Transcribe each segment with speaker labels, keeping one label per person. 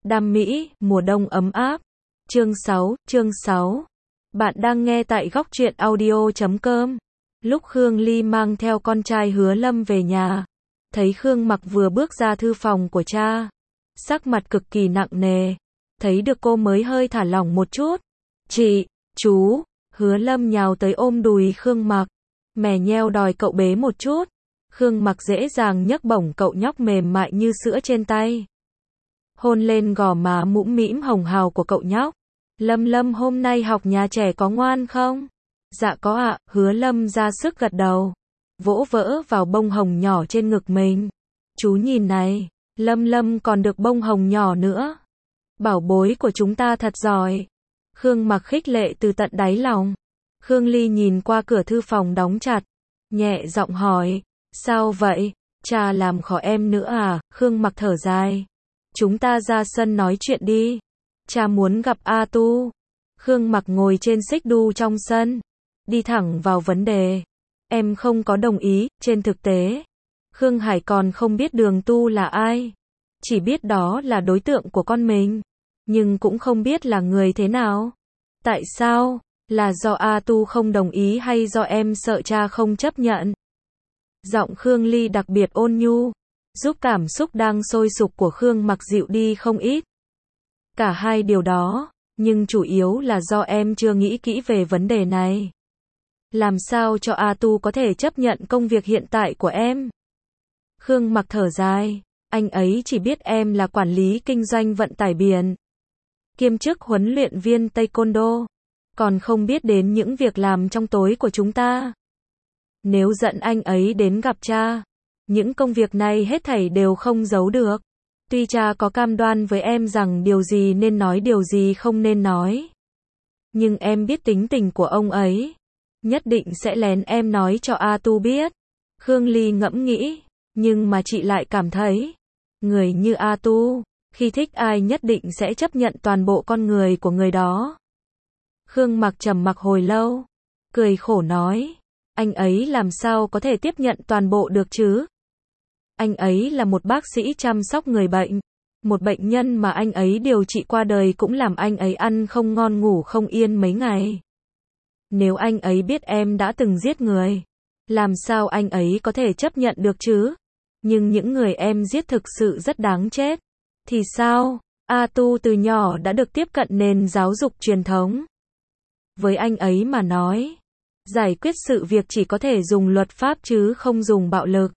Speaker 1: Đam mỹ, mùa đông ấm áp. Chương 6. Bạn đang nghe tại góc truyện audio.com. Lúc Khương Ly mang theo con trai Hứa Lâm về nhà, thấy Khương Mặc vừa bước ra thư phòng của cha, sắc mặt cực kỳ nặng nề. Thấy được cô mới hơi thả lỏng một chút. Chị, chú, Hứa Lâm nhào tới ôm đùi Khương Mặc, mè nheo đòi cậu bế một chút. Khương Mặc dễ dàng nhấc bổng cậu nhóc mềm mại như sữa trên tay, hôn lên gò má mũm mĩm hồng hào của cậu nhóc. Lâm, hôm nay học nhà trẻ có ngoan không? Dạ có ạ, Hứa Lâm ra sức gật đầu, vỗ vỡ vào bông hồng nhỏ trên ngực mình. Chú nhìn này, Lâm còn được bông hồng nhỏ nữa. Bảo bối của chúng ta thật giỏi. Khương Mặc khích lệ từ tận đáy lòng. Khương Ly nhìn qua cửa thư phòng đóng chặt, nhẹ giọng hỏi, sao vậy? Cha làm khó em nữa à? Khương Mặc thở dài. Chúng ta ra sân nói chuyện đi. Cha muốn gặp A Tu. Khương Mặc ngồi trên xích đu trong sân, đi thẳng vào vấn đề. Em không có đồng ý, trên thực tế, Khương Hải còn không biết Đường Tu là ai. Chỉ biết đó là đối tượng của con mình, nhưng cũng không biết là người thế nào. Tại sao? Là do A Tu không đồng ý hay do em sợ cha không chấp nhận? Giọng Khương Ly đặc biệt ôn nhu, giúp cảm xúc đang sôi sục của Khương Mặc dịu đi không ít. Cả hai điều đó, nhưng chủ yếu là do em chưa nghĩ kỹ về vấn đề này. Làm sao cho A Tu có thể chấp nhận công việc hiện tại của em? Khương Mặc thở dài, anh ấy chỉ biết em là quản lý kinh doanh vận tải biển, kiêm chức huấn luyện viên Taekwondo, còn không biết đến những việc làm trong tối của chúng ta. Nếu dẫn anh ấy đến gặp cha, những công việc này hết thảy đều không giấu được. Tuy cha có cam đoan với em rằng điều gì nên nói điều gì không nên nói, nhưng em biết tính tình của ông ấy, nhất định sẽ lén em nói cho A Tu biết. Khương Ly ngẫm nghĩ, nhưng mà chị lại cảm thấy, người như A Tu, khi thích ai nhất định sẽ chấp nhận toàn bộ con người của người đó. Khương Mặc trầm mặc hồi lâu, cười khổ nói, anh ấy làm sao có thể tiếp nhận toàn bộ được chứ? Anh ấy là một bác sĩ chăm sóc người bệnh, một bệnh nhân mà anh ấy điều trị qua đời cũng làm anh ấy ăn không ngon ngủ không yên mấy ngày. Nếu anh ấy biết em đã từng giết người, làm sao anh ấy có thể chấp nhận được chứ? Nhưng những người em giết thực sự rất đáng chết. Thì sao? A Tu từ nhỏ đã được tiếp cận nền giáo dục truyền thống. Với anh ấy mà nói, giải quyết sự việc chỉ có thể dùng luật pháp chứ không dùng bạo lực.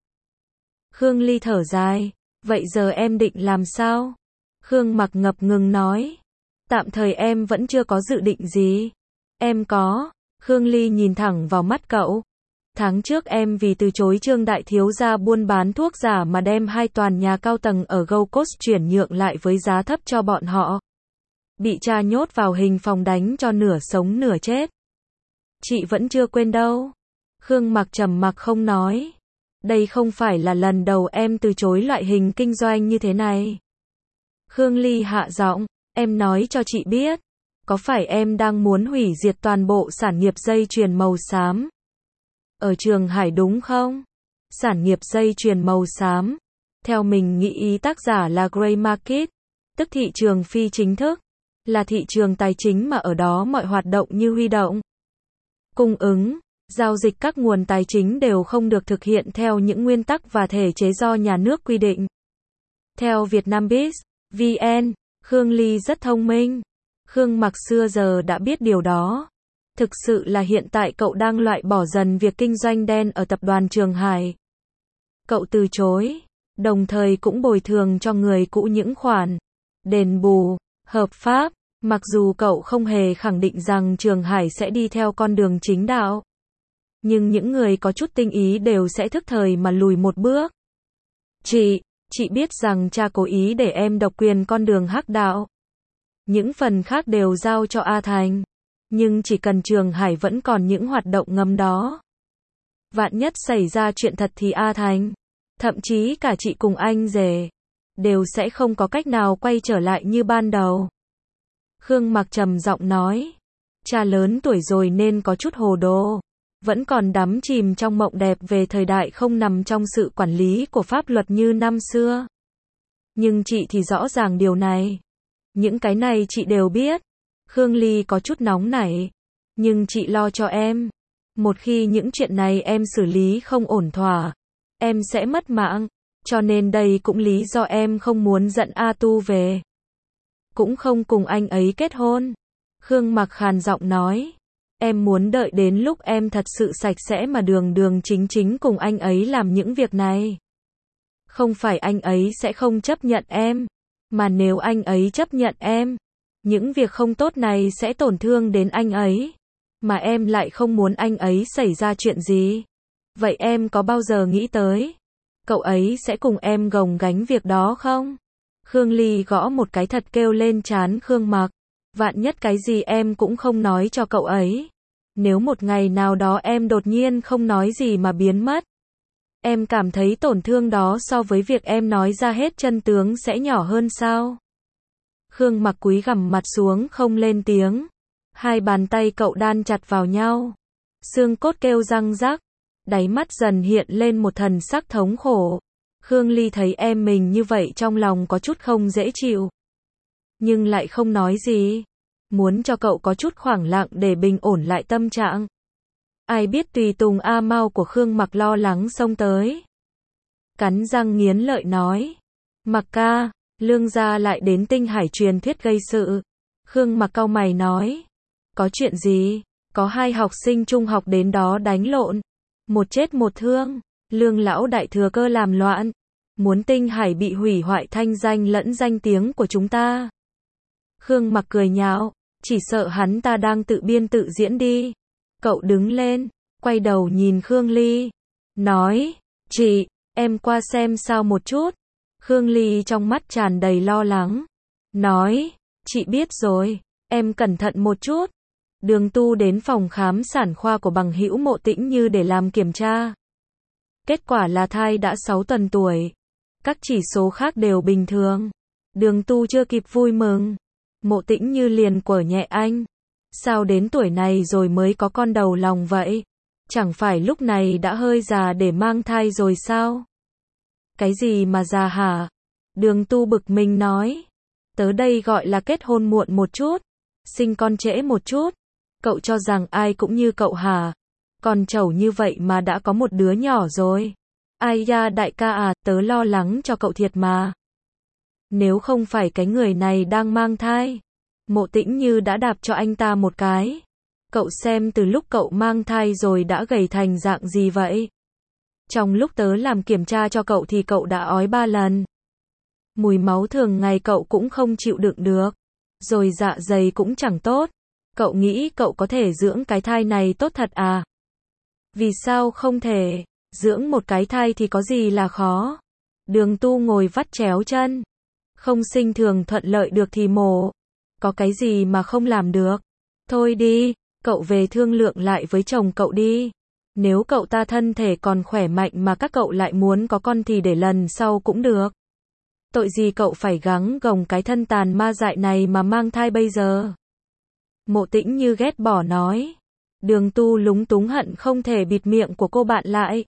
Speaker 1: Khương Ly thở dài, vậy giờ em định làm sao? Khương Mặc ngập ngừng nói, tạm thời em vẫn chưa có dự định gì. Em có. Khương Ly nhìn thẳng vào mắt cậu. Tháng trước em vì từ chối Trương đại thiếu gia buôn bán thuốc giả mà đem 2 tòa nhà cao tầng ở Gold Coast chuyển nhượng lại với giá thấp cho bọn họ. Bị cha nhốt vào hình phòng đánh cho nửa sống nửa chết. Chị vẫn chưa quên đâu. Khương Mặc trầm mặc không nói. Đây không phải là lần đầu em từ chối loại hình kinh doanh như thế này. Khương Ly hạ giọng, em nói cho chị biết, có phải em đang muốn hủy diệt toàn bộ sản nghiệp dây chuyền màu xám ở Trường Hải đúng không? Sản nghiệp dây chuyền màu xám, theo mình nghĩ ý tác giả là Grey Market, tức thị trường phi chính thức, là thị trường tài chính mà ở đó mọi hoạt động như huy động, cung ứng, giao dịch các nguồn tài chính đều không được thực hiện theo những nguyên tắc và thể chế do nhà nước quy định. Theo Vietnambiz, VN, Khương Ly rất thông minh. Khương Mặc xưa giờ đã biết điều đó. Thực sự là hiện tại cậu đang loại bỏ dần việc kinh doanh đen ở tập đoàn Trường Hải. Cậu từ chối, đồng thời cũng bồi thường cho người cũ những khoản đền bù hợp pháp, mặc dù cậu không hề khẳng định rằng Trường Hải sẽ đi theo con đường chính đạo. Nhưng những người có chút tinh ý đều sẽ thức thời mà lùi một bước. Chị biết rằng cha cố ý để em độc quyền con đường hắc đạo. Những phần khác đều giao cho A Thành. Nhưng chỉ cần Trường Hải vẫn còn những hoạt động ngầm đó, vạn nhất xảy ra chuyện thật thì A Thành, thậm chí cả chị cùng anh rể, đều sẽ không có cách nào quay trở lại như ban đầu. Khương Mặc trầm giọng nói, cha lớn tuổi rồi nên có chút hồ đồ, vẫn còn đắm chìm trong mộng đẹp về thời đại không nằm trong sự quản lý của pháp luật như năm xưa. Nhưng chị thì rõ ràng điều này. Những cái này chị đều biết. Khương Ly có chút nóng nảy. Nhưng chị lo cho em. Một khi những chuyện này em xử lý không ổn thỏa, em sẽ mất mạng. Cho nên đây cũng lý do em không muốn dẫn A Tu về. Cũng không cùng anh ấy kết hôn. Khương Mặc khàn giọng nói. Em muốn đợi đến lúc em thật sự sạch sẽ mà đường đường chính chính cùng anh ấy làm những việc này. Không phải anh ấy sẽ không chấp nhận em. Mà nếu anh ấy chấp nhận em, những việc không tốt này sẽ tổn thương đến anh ấy. Mà em lại không muốn anh ấy xảy ra chuyện gì. Vậy em có bao giờ nghĩ tới cậu ấy sẽ cùng em gồng gánh việc đó không? Khương Ly gõ một cái thật kêu lên trán Khương Mặc. Vạn nhất cái gì em cũng không nói cho cậu ấy. Nếu một ngày nào đó em đột nhiên không nói gì mà biến mất, em cảm thấy tổn thương đó so với việc em nói ra hết chân tướng sẽ nhỏ hơn sao? Khương Mặc cúi gằm mặt xuống không lên tiếng. Hai bàn tay cậu đan chặt vào nhau. Xương cốt kêu răng rắc. Đáy mắt dần hiện lên một thần sắc thống khổ. Khương Ly thấy em mình như vậy trong lòng có chút không dễ chịu. Nhưng lại không nói gì. Muốn cho cậu có chút khoảng lặng để bình ổn lại tâm trạng. Ai biết tùy tùng A Mau của Khương Mặc lo lắng xông tới. Cắn răng nghiến lợi nói. Mặc ca, Lương gia lại đến Tinh Hải truyền thuyết gây sự. Khương Mặc cau mày nói. Có chuyện gì? Có hai học sinh trung học đến đó đánh lộn. Một chết một thương. Lương lão đại thừa cơ làm loạn. Muốn Tinh Hải bị hủy hoại thanh danh lẫn danh tiếng của chúng ta. Khương Mặc cười nhạo. Chỉ sợ hắn ta đang tự biên tự diễn đi. Cậu đứng lên, quay đầu nhìn Khương Ly. Nói, chị, em qua xem sao một chút. Khương Ly trong mắt tràn đầy lo lắng. Nói, chị biết rồi, em cẩn thận một chút. Đường Tu đến phòng khám sản khoa của bằng hữu Mộ Tĩnh Như để làm kiểm tra. Kết quả là thai đã 6 tuần tuổi. Các chỉ số khác đều bình thường. Đường Tu chưa kịp vui mừng. Mộ Tĩnh Như liền quở nhẹ anh. Sao đến tuổi này rồi mới có con đầu lòng vậy? Chẳng phải lúc này đã hơi già để mang thai rồi sao? Cái gì mà già hả? Đường Tu bực mình nói. Tớ đây gọi là kết hôn muộn một chút. Sinh con trễ một chút. Cậu cho rằng ai cũng như cậu hả? Còn trẩu như vậy mà đã có một đứa nhỏ rồi. Ai da đại ca à, tớ lo lắng cho cậu thiệt mà. Nếu không phải cái người này đang mang thai, Mộ Tĩnh Như đã đạp cho anh ta một cái. Cậu xem từ lúc cậu mang thai rồi đã gầy thành dạng gì vậy? Trong lúc tớ làm kiểm tra cho cậu thì cậu đã ói 3 lần. Mùi máu thường ngày cậu cũng không chịu đựng được. Rồi dạ dày cũng chẳng tốt. Cậu nghĩ cậu có thể dưỡng cái thai này tốt thật à? Vì sao không thể? Dưỡng một cái thai thì có gì là khó? Đường Tu ngồi vắt chéo chân. Không sinh thường thuận lợi được thì mổ. Có cái gì mà không làm được? Thôi đi, cậu về thương lượng lại với chồng cậu đi. Nếu cậu ta thân thể còn khỏe mạnh mà các cậu lại muốn có con thì để lần sau cũng được. Tội gì cậu phải gắng gồng cái thân tàn ma dại này mà mang thai bây giờ? Mộ Tĩnh Như ghét bỏ nói. Đường Tu lúng túng hận không thể bịt miệng của cô bạn lại.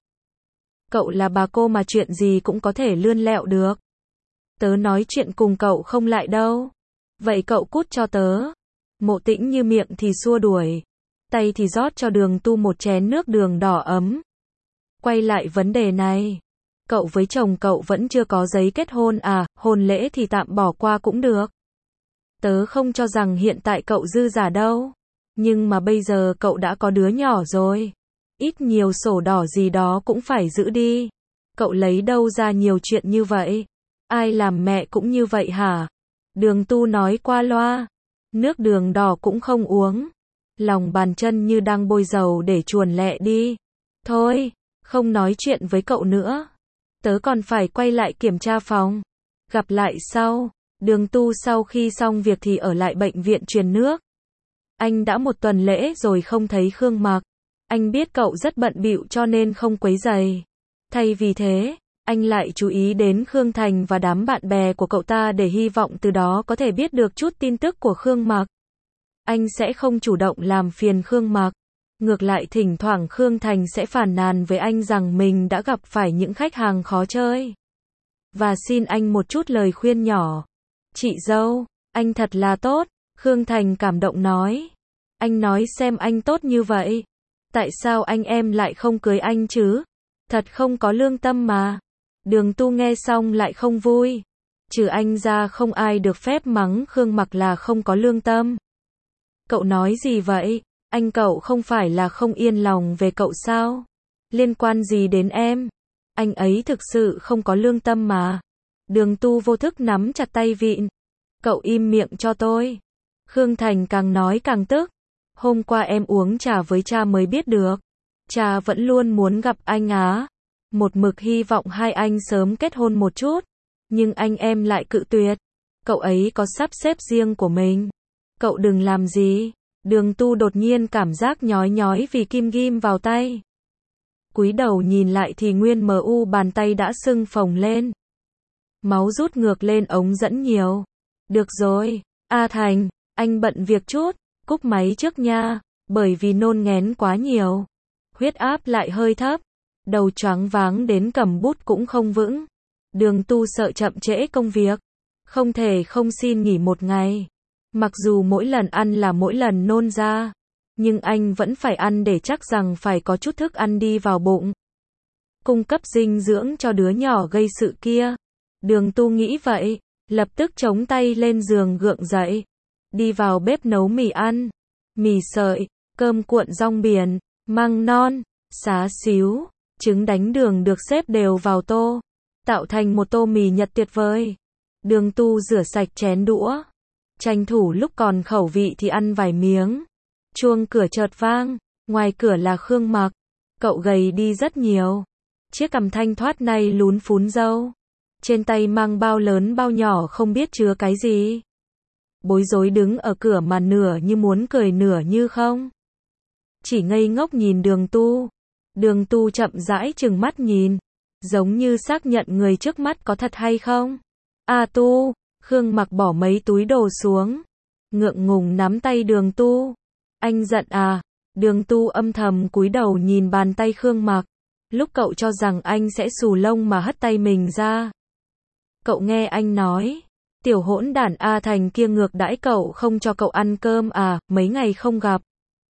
Speaker 1: Cậu là bà cô mà chuyện gì cũng có thể lươn lẹo được. Tớ nói chuyện cùng cậu không lại đâu. Vậy cậu cút cho tớ. Mộ Tĩnh Như miệng thì xua đuổi. Tay thì rót cho Đường Tu một chén nước đường đỏ ấm. Quay lại vấn đề này. Cậu với chồng cậu vẫn chưa có giấy kết hôn à, hôn lễ thì tạm bỏ qua cũng được. Tớ không cho rằng hiện tại cậu dư giả đâu. Nhưng mà bây giờ cậu đã có đứa nhỏ rồi. Ít nhiều sổ đỏ gì đó cũng phải giữ đi. Cậu lấy đâu ra nhiều chuyện như vậy? Ai làm mẹ cũng như vậy hả? Đường Tu nói qua loa. Nước đường đỏ cũng không uống. Lòng bàn chân như đang bôi dầu để chuồn lẹ đi. Thôi, không nói chuyện với cậu nữa. Tớ còn phải quay lại kiểm tra phòng. Gặp lại sau. Đường Tu sau khi xong việc thì ở lại bệnh viện truyền nước. Anh đã 1 tuần lễ rồi không thấy Khương Mặc. Anh biết cậu rất bận bịu cho nên không quấy rầy. Thay vì thế, anh lại chú ý đến Khương Thành và đám bạn bè của cậu ta để hy vọng từ đó có thể biết được chút tin tức của Khương Mặc. Anh sẽ không chủ động làm phiền Khương Mặc. Ngược lại thỉnh thoảng Khương Thành sẽ phàn nàn với anh rằng mình đã gặp phải những khách hàng khó chơi. Và xin anh một chút lời khuyên nhỏ. Chị dâu, Anh thật là tốt, Khương Thành cảm động nói. Anh nói xem anh tốt như vậy. Tại sao anh em lại không cưới anh chứ? Thật không có lương tâm mà. Đường Tu nghe xong lại không vui. Trừ anh ra không ai được phép mắng Khương Mặc là không có lương tâm. Cậu nói gì vậy? Anh cậu không phải là không yên lòng về cậu sao? Liên quan gì đến em? Anh ấy thực sự không có lương tâm mà. Đường Tu vô thức nắm chặt tay vịn. Cậu im miệng cho tôi. Khương Thành càng nói càng tức. Hôm qua em uống trà với cha mới biết được. Cha vẫn luôn muốn gặp anh á. Một mực hy vọng hai anh sớm kết hôn một chút. Nhưng anh em lại cự tuyệt. Cậu ấy có sắp xếp riêng của mình. Cậu đừng làm gì. Đường Tu đột nhiên cảm giác nhói nhói vì kim ghim vào tay. Cúi đầu nhìn lại thì nguyên mu bàn tay đã sưng phồng lên. Máu rút ngược lên ống dẫn nhiều. Được rồi, A Thành, anh bận việc chút, cúp máy trước nha, bởi vì nôn nghén quá nhiều. Huyết áp lại hơi thấp, đầu choáng váng đến cầm bút cũng không vững. Đường Tu sợ chậm trễ công việc, không thể không xin nghỉ một ngày. Mặc dù mỗi lần ăn là mỗi lần nôn ra, nhưng anh vẫn phải ăn để chắc rằng phải có chút thức ăn đi vào bụng. Cung cấp dinh dưỡng cho đứa nhỏ gây sự kia. Đường Tu nghĩ vậy, lập tức chống tay lên giường gượng dậy. Đi vào bếp nấu mì ăn. Mì sợi, cơm cuộn rong biển, măng non, xá xíu, trứng đánh đường được xếp đều vào tô. Tạo thành một tô mì Nhật tuyệt vời. Đường Tu rửa sạch chén đũa. Tranh thủ lúc còn khẩu vị thì ăn vài miếng. Chuông cửa chợt vang, ngoài cửa là Khương Mặc. Cậu gầy đi rất nhiều. Chiếc cằm thanh thoát này lún phún râu. Trên tay mang bao lớn bao nhỏ không biết chứa cái gì. Bối rối đứng ở cửa mà nửa như muốn cười nửa như không. Chỉ ngây ngốc nhìn Đường Tu. Đường Tu chậm rãi trừng mắt nhìn. Giống như xác nhận người trước mắt có thật hay không. A Tu, Khương Mặc bỏ mấy túi đồ xuống. Ngượng ngùng nắm tay Đường Tu. Anh giận à? Đường Tu âm thầm cúi đầu nhìn bàn tay Khương Mặc. Lúc cậu cho rằng anh sẽ xù lông mà hất tay mình ra. Cậu nghe anh nói, tiểu hỗn đản A Thành kia ngược đãi cậu không cho cậu ăn cơm à, mấy ngày không gặp.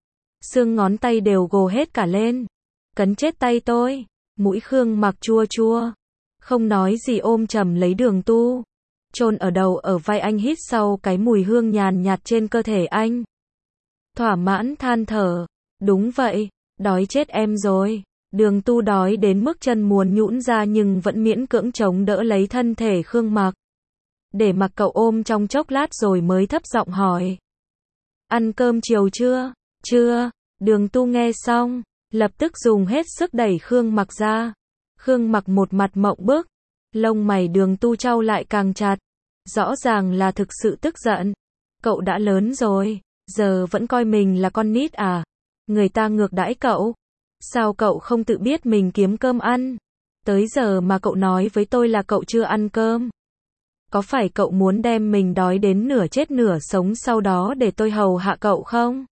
Speaker 1: Xương ngón tay đều gồ hết cả lên. Cấn chết tay tôi. Mũi Khương Mặc chua chua. Không nói gì ôm chầm lấy Đường Tu. Chôn ở đầu ở vai anh hít sau cái mùi hương nhàn nhạt trên cơ thể anh. Thỏa mãn than thở. Đúng vậy, đói chết em rồi. Đường Tu đói đến mức chân muốn nhũn ra nhưng vẫn miễn cưỡng chống đỡ lấy thân thể Khương Mặc. Để mặc cậu ôm trong chốc lát rồi mới thấp giọng hỏi. Ăn cơm chiều chưa? Chưa. Đường Tu nghe xong, lập tức dùng hết sức đẩy Khương Mặc ra. Khương Mặc một mặt mộng bức. Lông mày Đường Tu chau lại càng chặt. Rõ ràng là thực sự tức giận. Cậu đã lớn rồi, giờ vẫn coi mình là con nít à? Người ta ngược đãi cậu. Sao cậu không tự biết mình kiếm cơm ăn? Tới giờ mà cậu nói với tôi là cậu chưa ăn cơm. Có phải cậu muốn đem mình đói đến nửa chết nửa sống sau đó để tôi hầu hạ cậu không?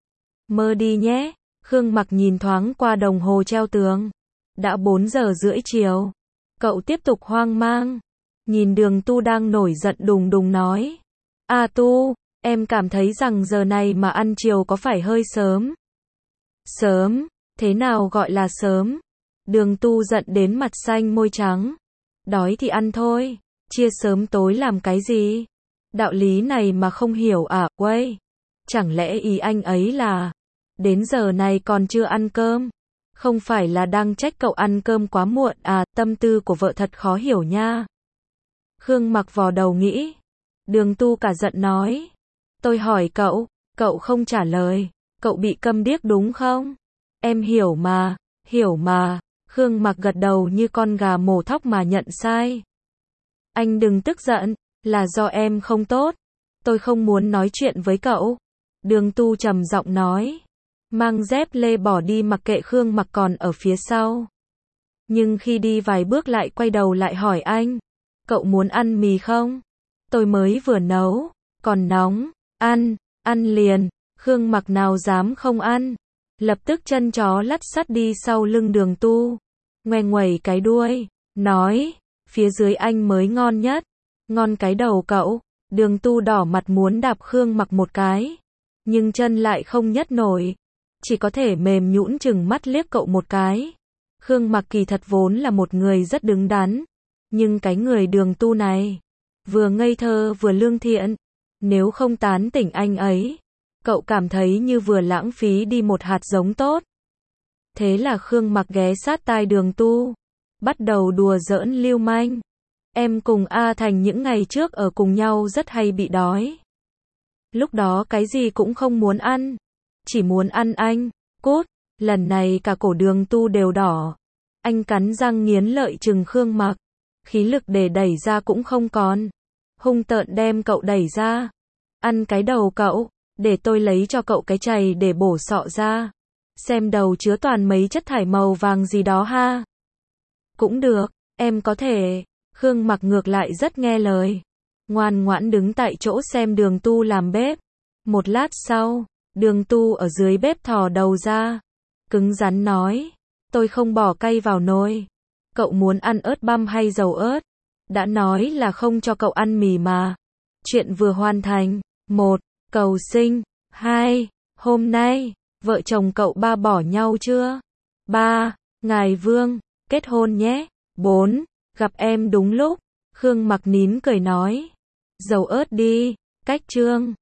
Speaker 1: Mơ đi nhé. Khương Mặc nhìn thoáng qua đồng hồ treo tường. Đã 4:30 chiều. Cậu tiếp tục hoang mang. Nhìn Đường Tu đang nổi giận đùng đùng nói. A Tu, em cảm thấy rằng giờ này mà ăn chiều có phải hơi sớm? Sớm? Thế nào gọi là sớm? Đường Tu giận đến mặt xanh môi trắng. Đói thì ăn thôi. Chia sớm tối làm cái gì? Đạo lý này mà không hiểu à? Quay. Chẳng lẽ ý anh ấy là đến giờ này còn chưa ăn cơm? Không phải là đang trách cậu ăn cơm quá muộn à? Tâm tư của vợ thật khó hiểu nha. Khương Mặc vò đầu nghĩ. Đường Tu cả giận nói. Tôi hỏi cậu, cậu không trả lời. Cậu bị câm điếc đúng không? Em hiểu mà, hiểu mà. Khương Mặc gật đầu như con gà mổ thóc mà nhận sai. Anh đừng tức giận, là do em không tốt. Tôi không muốn nói chuyện với cậu. Đường Tu trầm giọng nói. Mang dép lê bỏ đi mặc kệ Khương Mặc còn ở phía sau. Nhưng khi đi vài bước lại quay đầu lại hỏi anh. Cậu muốn ăn mì không? Tôi mới vừa nấu, còn nóng. Ăn liền. Khương Mặc nào dám không ăn. Lập tức chân chó lắt sắt đi sau lưng Đường Tu. Ngoe nguẩy cái đuôi. Nói. Phía dưới anh mới ngon nhất. Ngon cái đầu cậu. Đường Tu đỏ mặt muốn đạp Khương Mặc một cái, nhưng chân lại không nhấc nổi, chỉ có thể mềm nhũn chừng mắt liếc cậu một cái. Khương Mặc kỳ thật vốn là một người rất đứng đắn, nhưng cái người Đường Tu này, vừa ngây thơ vừa lương thiện, nếu không tán tỉnh anh ấy, cậu cảm thấy như vừa lãng phí đi một hạt giống tốt. Thế là Khương Mặc ghé sát tai Đường Tu, bắt đầu đùa giỡn lưu manh. Em cùng A Thành những ngày trước ở cùng nhau rất hay bị đói. Lúc đó cái gì cũng không muốn ăn, chỉ muốn ăn anh. Cút, lần này cả cổ Đường Tu đều đỏ. Anh cắn răng nghiến lợi chừng Khương Mặc, khí lực để đẩy ra cũng không còn, hung tợn đem cậu đẩy ra. Ăn cái đầu cậu, để tôi lấy cho cậu cái chày để bổ sọ ra. Xem đầu chứa toàn mấy chất thải màu vàng gì đó ha. Cũng được, em có thể. Khương Mặc ngược lại rất nghe lời, ngoan ngoãn đứng tại chỗ xem Đường Tu làm bếp. Một lát sau, Đường Tu ở dưới bếp thò đầu ra, cứng rắn nói, tôi không bỏ cay vào nồi. Cậu muốn ăn ớt băm hay dầu ớt? Đã nói là không cho cậu ăn mì mà. Chuyện vừa hoàn thành. 1. Cầu sinh. 2. Hôm nay, vợ chồng cậu ba bỏ nhau chưa? 3. Ngài Vương, kết hôn nhé. 4. Gặp em đúng lúc. Khương Mặc nín cười nói, dầu ớt đi. Cách chương